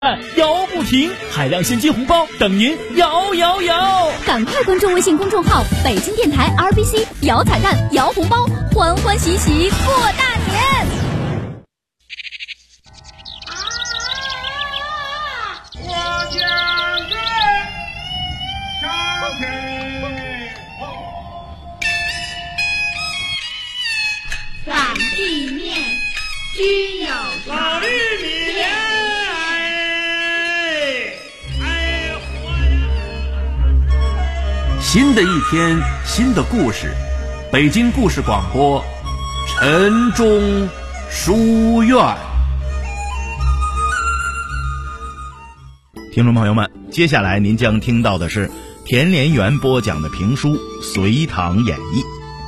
摇不停，海量现金红包等您摇摇摇！ 赶快关注微信公众号北京电台 RBC， 摇彩蛋，摇红包，欢欢喜喜过大年！ 我将军上天反地面均有法律里面。 新的一天，新的故事，北京故事广播，晨钟书院。 听众朋友们，接下来您将听到的是田连元播讲的评书《隋唐演义》。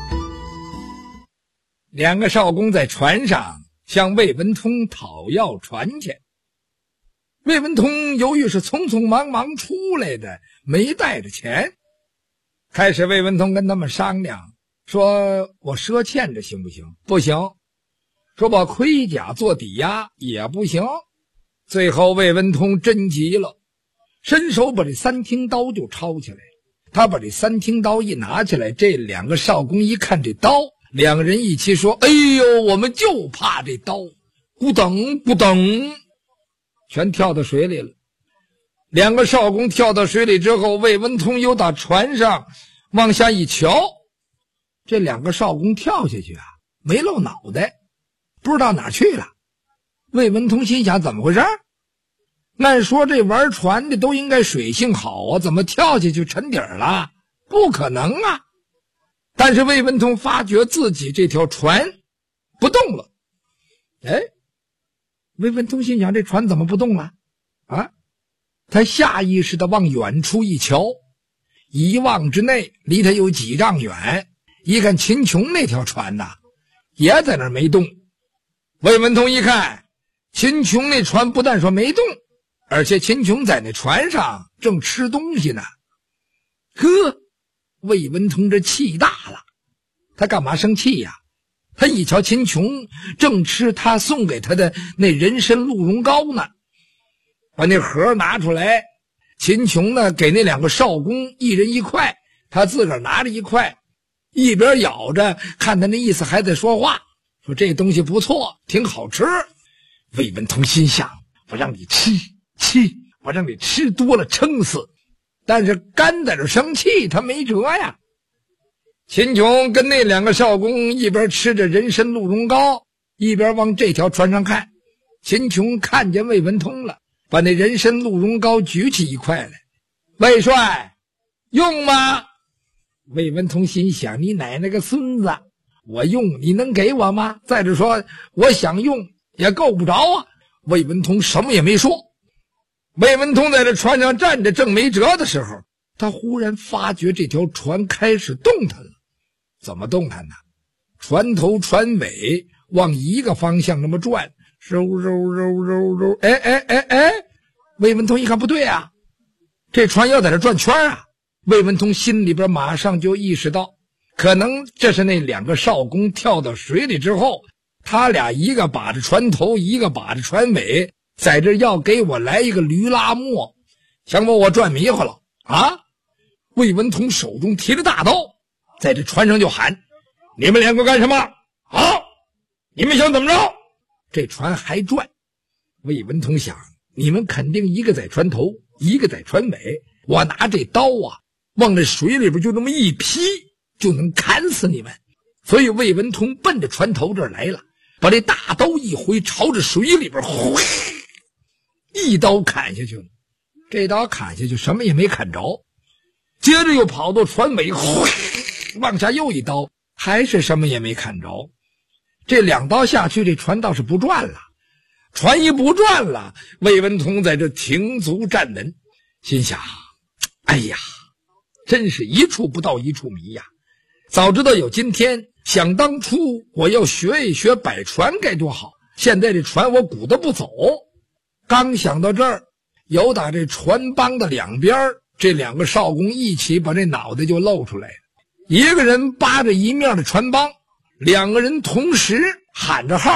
两个少公在船上向魏文通讨要船钱。魏文通由于是匆匆忙忙出来的，没带着钱。开始魏文通跟他们商量，说我赊欠着行不行？不行。说我盔甲做抵押也不行。最后魏文通真急了，伸手把这三听刀就抄起来。他把这三听刀一拿起来，这两个少公一看这刀，两个人一起说：哎呦，我们就怕这刀！咕噔咕噔，全跳到水里了。两个少公跳到水里之后，魏文通又到船上往下一瞧，这两个少公跳下去啊，没露脑袋，不知道哪去了。魏文通心想，怎么回事？按说这玩船的都应该水性好啊，怎么跳下去沉底儿了？不可能啊！但是魏文通发觉自己这条船不动了。哎，魏文通心想，这船怎么不动了啊？他下意识地往远处一瞧，一望之内离他有几丈远，一看秦琼那条船呐，也在那儿没动。魏文通一看，秦琼那船不但说没动，而且秦琼在那船上正吃东西呢。呵，魏文通这气大了。他干嘛生气呀？他一瞧秦琼正吃他送给他的那人参鹿茸膏呢，把那盒拿出来，秦琼呢给那两个少公一人一块，他自个儿拿着一块，一边咬着，看他那意思还在说话，说这东西不错，挺好吃。魏文通心想，我让你吃，我让你吃多了撑死。但是干在这生气，他没辙呀。秦琼跟那两个少公一边吃着人参鹿茸膏，一边往这条船上看。秦琼看见魏文通了，把那人参鹿茸膏举起一块来。魏帅，用吗？魏文通心想，你奶奶个孙子，我用你能给我吗？再者说我想用也够不着啊。魏文通什么也没说。魏文通在这船上站着正没辙的时候，他忽然发觉这条船开始动弹了。怎么动弹呢？船头船尾往一个方向那么转，揉揉揉揉揉，哎，魏文通一看不对啊，这船要在这转圈啊。魏文通心里边马上就意识到，可能这是那两个少公跳到水里之后，他俩一个把着船头，一个把着船尾，在这要给我来一个驴拉磨，想把我转迷糊了啊！魏文通手中提着大刀，在这船上就喊：你们两个干什么？好，你们想怎么着？这船还转。魏文通想，你们肯定一个在船头，一个在船尾，我拿这刀啊往这水里边就这么一劈，就能砍死你们。所以魏文通奔着船头这儿来了，把这大刀一挥，朝着水里边呼一刀砍下去了。这刀砍下去什么也没砍着，接着又跑到船尾，呼往下又一刀，还是什么也没砍着。这两刀下去，这船倒是不转了。船一不转了，魏文通在这停足站稳，心想，哎呀，真是一处不到一处迷呀！早知道有今天，想当初我要学一学摆船该多好，现在这船我鼓得不走。刚想到这儿，有打这船帮的两边，这两个少公一起把这脑袋就露出来了。一个人扒着一面的船帮，两个人同时喊着号，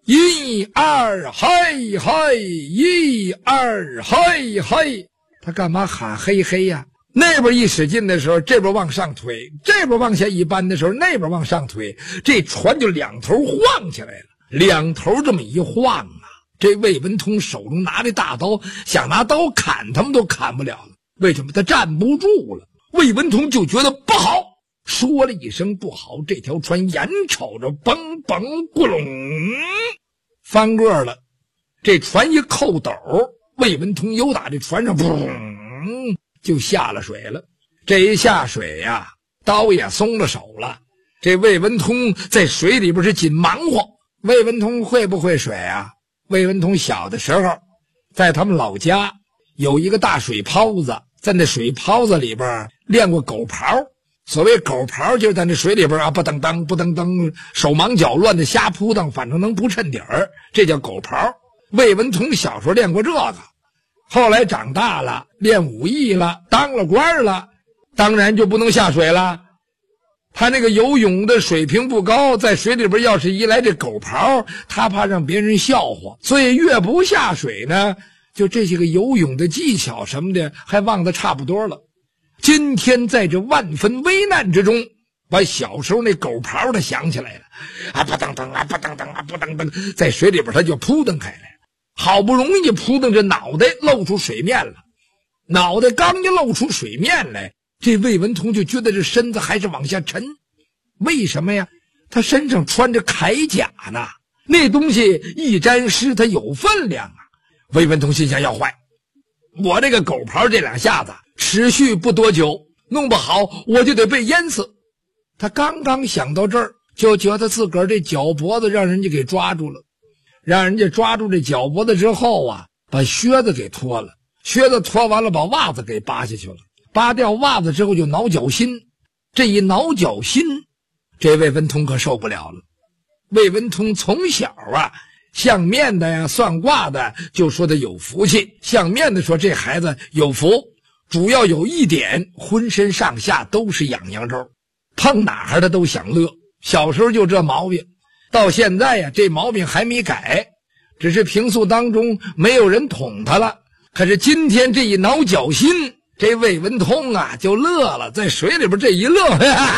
一二嘿嘿，一二嘿嘿。他干嘛喊嘿嘿呀？那边一使劲的时候，这边往上推，这边往下一扳的时候，那边往上推，这船就两头晃起来了。两头这么一晃啊，这魏文通手中拿着大刀，想拿刀砍他们都砍不了了。为什么？他站不住了。魏文通就觉得不好，说了一声不好，这条船眼瞅着嘣嘣咕隆翻个了。这船一扣斗，魏文通又打这船上嘣就下了水了。这一下水呀，刀也松了手了。这魏文通在水里边是紧忙活。魏文通会不会水啊？魏文通小的时候在他们老家有一个大水泡子，在那水泡子里边练过狗刨。所谓狗刨就是在那水里边啊，不噔噔不噔噔，手忙脚乱的瞎扑腾，反正能不趁底儿，这叫狗刨。魏文通小时候练过这个，后来长大了练武艺了，当了官了，当然就不能下水了。他那个游泳的水平不高，在水里边要是一来这狗刨，他怕让别人笑话，所以越不下水呢，就这些个游泳的技巧什么的还忘得差不多了。今天在这万分危难之中，把小时候那狗刨他想起来了，啊不噔噔啊不噔噔啊不噔噔，在水里边他就扑腾开来，好不容易扑腾着脑袋露出水面了。脑袋刚一露出水面来，这魏文通就觉得这身子还是往下沉。为什么呀？他身上穿着铠甲呢，那东西一沾湿它有分量啊。魏文通心想，要坏，我这个狗刨这两下子持续不多久，弄不好我就得被淹死。他刚刚想到这儿，就觉得自个儿这脚脖子让人家给抓住了。让人家抓住这脚脖子之后啊，把靴子给脱了，靴子脱完了，把袜子给扒下去了。扒掉袜子之后就挠脚心，这一挠脚心，这魏文通可受不了了。魏文通从小啊，相面的呀算卦的就说他有福气，相面的说这孩子有福，主要有一点，浑身上下都是痒痒肉，碰哪儿他都想乐。小时候就这毛病，到现在呀这毛病还没改，只是平素当中没有人捅他了。可是今天这一挠脚心，这魏文通啊就乐了，在水里边这一乐，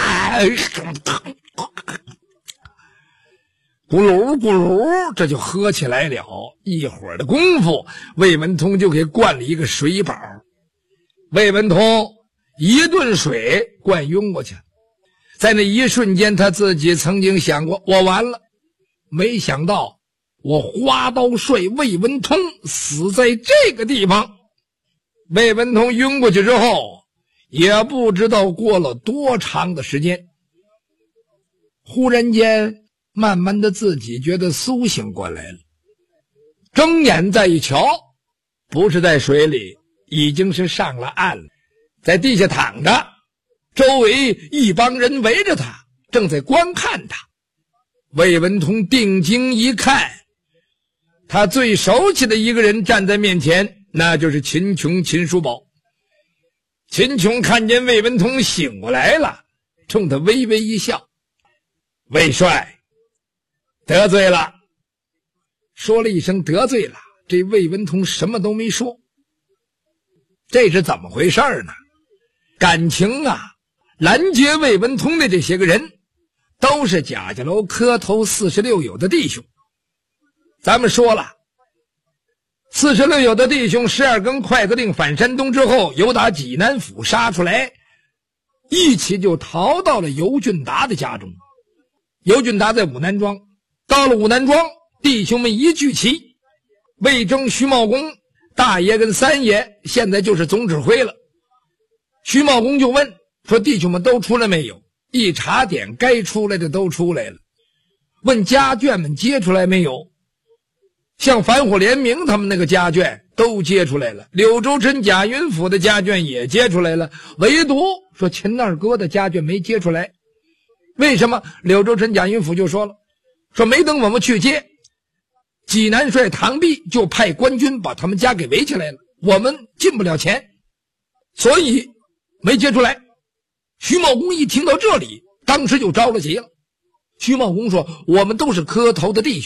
咕噜咕噜，这就喝起来了。一会儿的功夫，魏文通就给灌了一个水饱。魏文通一顿水灌晕过去，在那一瞬间他自己曾经想过，我完了，没想到我花刀帅魏文通死在这个地方。魏文通晕过去之后，也不知道过了多长的时间，忽然间慢慢的自己觉得苏醒过来了，睁眼再一瞧，不是在水里，已经是上了岸了，在地下躺着，周围一帮人围着他，正在观看他。魏文通定睛一看，他最熟悉的一个人站在面前，那就是秦琼秦叔宝。秦琼看见魏文通醒过来了，冲他微微一笑，魏帅得罪了。说了一声得罪了，这魏文通什么都没说。这是怎么回事呢？感情啊，拦截魏文通的这些个人都是贾家楼磕头46友的弟兄。咱们说了，46友的弟兄12更快司令反山东之后，由打济南府杀出来，一起就逃到了尤俊达的家中。尤俊达在武南庄，到了武南庄，弟兄们一聚齐，魏征、徐茂公大爷跟三爷现在就是总指挥了。徐茂公就问说，弟兄们都出来没有？一查点，该出来的都出来了。问家眷们接出来没有？像反虎联名他们那个家眷都接出来了，柳州镇贾云府的家眷也接出来了，唯独说秦二哥的家眷没接出来。为什么？柳州镇贾云府就说了，说没等我们去接，济南帅唐弼就派官军把他们家给围起来了，我们进不了钱，所以没接出来。徐茂公一听到这里，当时就着了急了。徐茂公说，我们都是磕头的弟兄，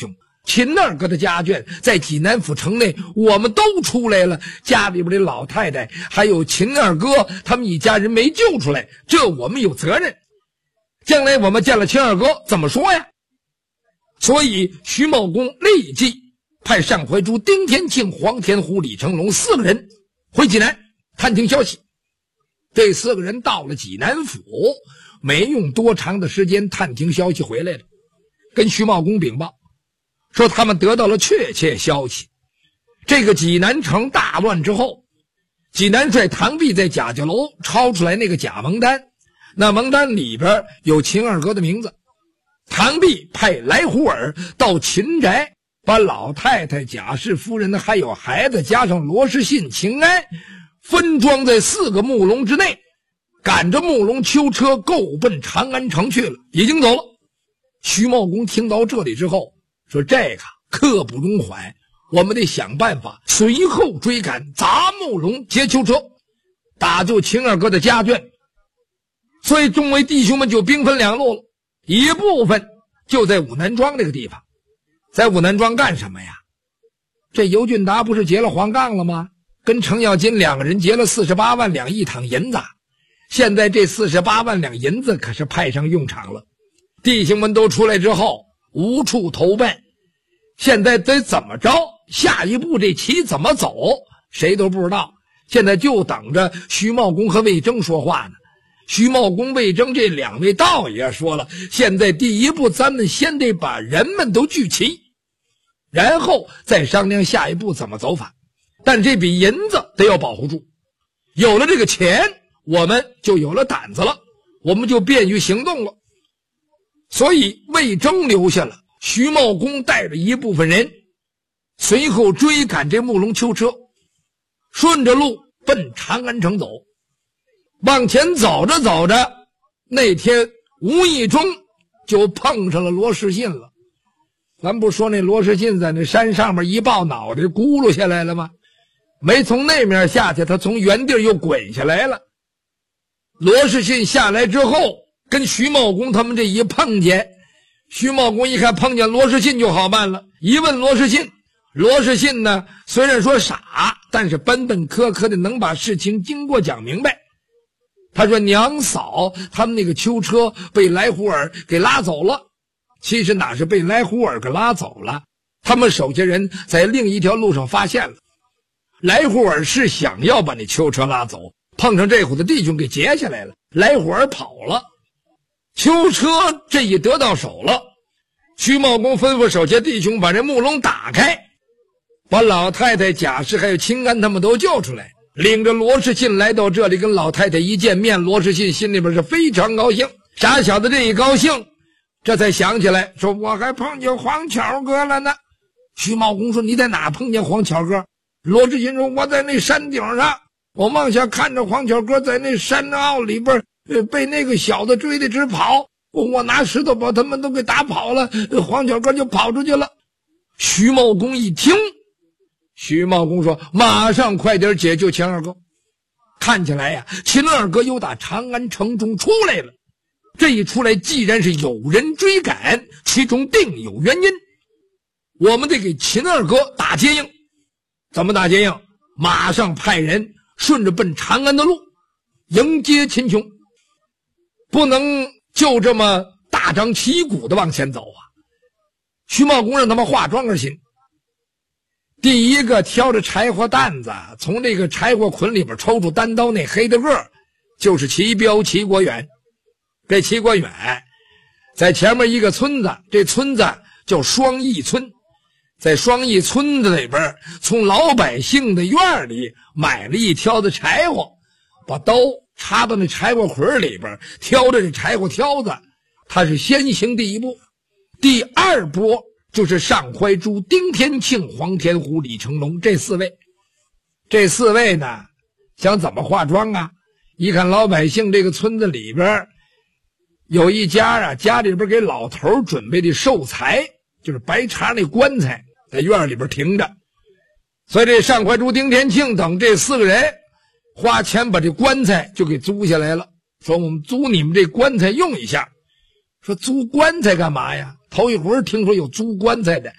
秦二哥的家眷在济南府城内，我们都出来了，家里边的老太太还有秦二哥他们一家人没救出来，这我们有责任。将来我们见了秦二哥怎么说呀？所以徐茂公立即派单怀珠、丁天庆、黄天虎、李成龙4个人回济南探听消息。这4个人到了济南府，没用多长的时间，探听消息回来了，跟徐茂公禀报说他们得到了确切消息。这个济南城大乱之后，济南帅唐弼在贾家楼抄出来那个假蒙单，那蒙单里边有秦二哥的名字。唐弼派来胡尔到秦宅，把老太太、贾氏夫人还有孩子加上罗士信、秦安分装在4个木笼之内，赶着木笼囚车够奔长安城去了，已经走了。徐茂公听到这里之后说，这个刻不容缓，我们得想办法随后追赶，砸木笼劫囚车，打救秦二哥的家眷。所以众位弟兄们就兵分2路了，一部分就在武南庄这个地方。在武南庄干什么呀？这尤俊达不是结了黄杠了吗？跟程咬金2个人结了48万两1躺银子，现在这48万两银子可是派上用场了。弟兄们都出来之后无处投奔，现在得怎么着？下一步这棋怎么走谁都不知道，现在就等着徐茂公和魏征说话呢。徐茂公、魏征这2位道爷说了，现在第一步咱们先得把人们都聚齐，然后再商量下一步怎么走法。但这笔银子得要保护住，有了这个钱我们就有了胆子了，我们就便于行动了。所以魏征留下了，徐茂公带着一部分人随后追赶这木笼囚车，顺着路奔长安城走。往前走着走着，那天无意中就碰上了罗士信了。咱不说那罗士信在那山上面一抱脑袋咕噜下来了吗？没从那面下去，他从原地又滚下来了。罗士信下来之后跟徐茂公他们这一碰见，徐茂公一看碰见罗士信就好办了，一问罗士信，罗士信呢虽然说傻，但是本本科科的能把事情经过讲明白。他说娘嫂他们那个囚车被来胡尔给拉走了，其实哪是被来胡尔给拉走了，他们手下人在另一条路上发现了，来胡尔是想要把那囚车拉走，碰上这伙的弟兄给截下来了，来胡尔跑了，囚车这一得到手了。徐茂公吩咐手下弟兄把这木笼打开，把老太太、贾氏还有秦安他们都救出来，领着罗士信来到这里，跟老太太一见面，罗士信心里边是非常高兴。傻小子这一高兴，这才想起来说我还碰见黄巧哥了呢。徐茂公说你在哪碰见黄巧哥？罗士信说我在那山顶上，我往下看着黄巧哥在那山坳里边被那个小子追得直跑，我拿石头把他们都给打跑了，黄巧哥就跑出去了。徐茂公一听，徐茂公说马上快点解救秦二哥。看起来呀，秦二哥又打长安城中出来了，这一出来既然是有人追赶，其中定有原因，我们得给秦二哥打接应。怎么打接应？马上派人顺着奔长安的路迎接秦琼，不能就这么大张旗鼓的往前走啊。徐茂公让他们化妆而行，第一个挑着柴火担子，从这个柴火捆里边抽出单刀，那黑的个就是齐彪齐国远。这齐国远在前面一个村子，这村子叫双义村，在双义村子里边从老百姓的院里买了一挑子柴火，把刀插到那柴火捆里边，挑着这柴火挑子，他是先行第一步。第二波就是单怀珠、丁天庆、黄天虎、李成龙这4位。这4位呢想怎么化妆啊？一看老百姓这个村子里边有一家啊，家里边给老头准备的寿材，就是白茶那棺材在院里边停着，所以这单怀珠、丁天庆等这4个人花钱把这棺材就给租下来了，说我们租你们这棺材用一下。说租棺材干嘛呀？头一回听说有租棺材的，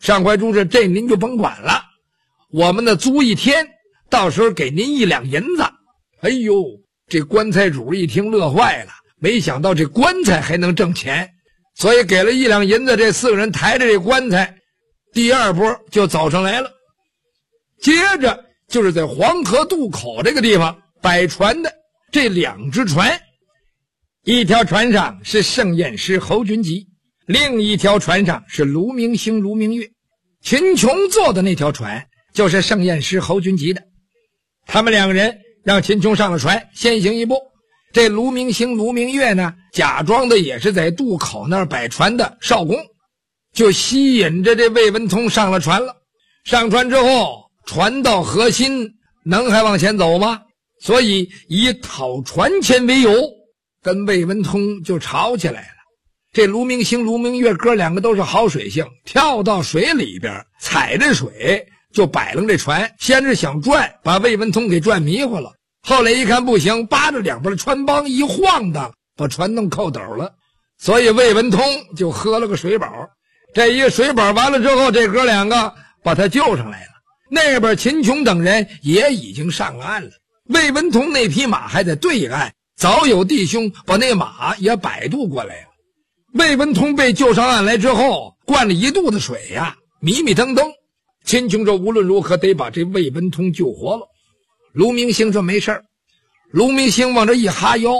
上怀主事，这您就甭管了，我们的租一天，到时候给您1两银子。哎呦，这棺材主一听乐坏了，没想到这棺材还能挣钱，所以给了1两银子，这4个人抬着这棺材，第二波就走上来了。接着就是在黄河渡口这个地方摆船的这2只船，一条船上是盛验师侯君集，另一条船上是卢明星、卢明月。秦琼坐的那条船就是盛验师侯君集的。他们2个人让秦琼上了船，先行一步。这卢明星、卢明月呢，假装的也是在渡口那儿摆船的少工，就吸引着这魏文通上了船了。上船之后，船到河心，能还往前走吗？所以以讨船钱为由，跟魏文通就吵起来了。这卢明星、卢明月哥2个都是好水性，跳到水里边，踩着水就摆弄这船，先是想转，把魏文通给转迷糊了。后来一看不行，扒着2边的船帮一晃荡，把船弄扣斗了。所以魏文通就喝了个水饱。这一水饱完了之后，这哥2个把他救上来了。那边秦琼等人也已经上了岸了，魏文通那匹马还在对岸，早有弟兄把那马也摆渡过来了。魏文通被救上岸来之后，灌了一肚子水呀，迷迷瞪瞪。秦琼说无论如何得把这魏文通救活了。卢明星说没事儿。卢明星往这一哈腰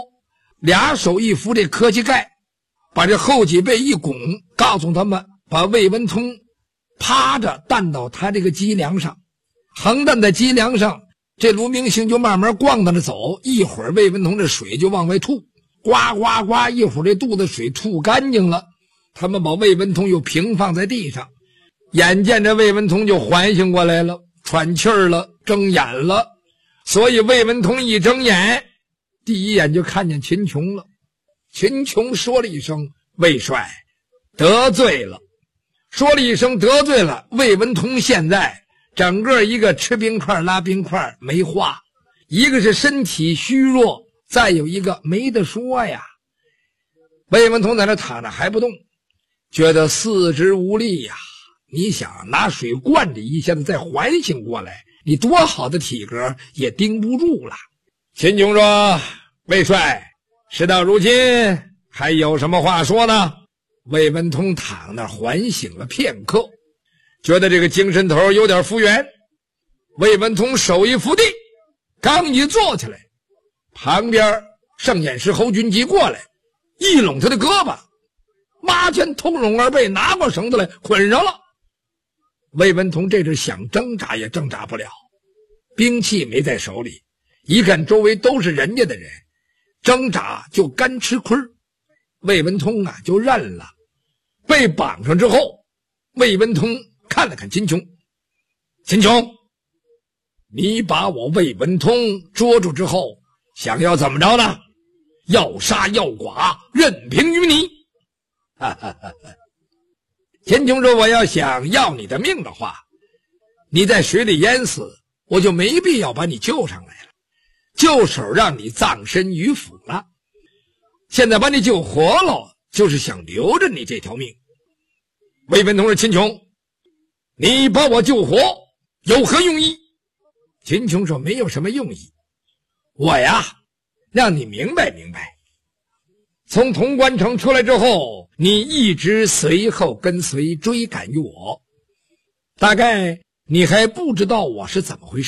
，2手一扶这磕膝盖，把这后脊背一拱，告诉他们把魏文通趴着担到他这个脊梁上，横担在脊梁上，这卢明星就慢慢咣当着走。一会儿魏文通这水就往外吐，呱呱呱，一会儿这肚子水吐干净了，他们把魏文通又平放在地上。眼见着魏文通就缓醒过来了，喘气儿了，睁眼了。所以魏文通一睁眼，第一眼就看见秦琼了。秦琼说了一声魏帅得罪了，说了一声得罪了。魏文通现在整个一个吃冰块拉冰块没话，一个是身体虚弱，再有一个没得说呀。魏文通在那躺着还不动，觉得四肢无力呀。你想拿水灌着一下子再缓醒过来，你多好的体格也盯不住了。秦琼说魏帅，事到如今还有什么话说呢？魏文通躺那缓醒了片刻，觉得这个精神头有点复原。魏文通手一扶地，刚一坐起来，旁边盛验师侯君集过来一拢他的胳膊，马前通拢而背，拿过绳子来捆上了。魏文通这是想挣扎也挣扎不了，兵器没在手里，一看周围都是人家的人，挣扎就干吃亏。魏文通啊就认了。被绑上之后，魏文通看了看秦琼，秦琼，你把我魏文通捉住之后，想要怎么着呢？要杀要剐，任凭于你。哈哈哈哈。秦琼说，我要想要你的命的话，你在水里淹死，我就没必要把你救上来了，就手让你葬身鱼府了。现在把你救活了，就是想留着你这条命。魏文通说，秦琼，你把我救活有何用意？秦琼说，没有什么用意，我呀让你明白明白，从潼关城出来之后，你一直随后跟随追赶于我，大概你还不知道我是怎么回事。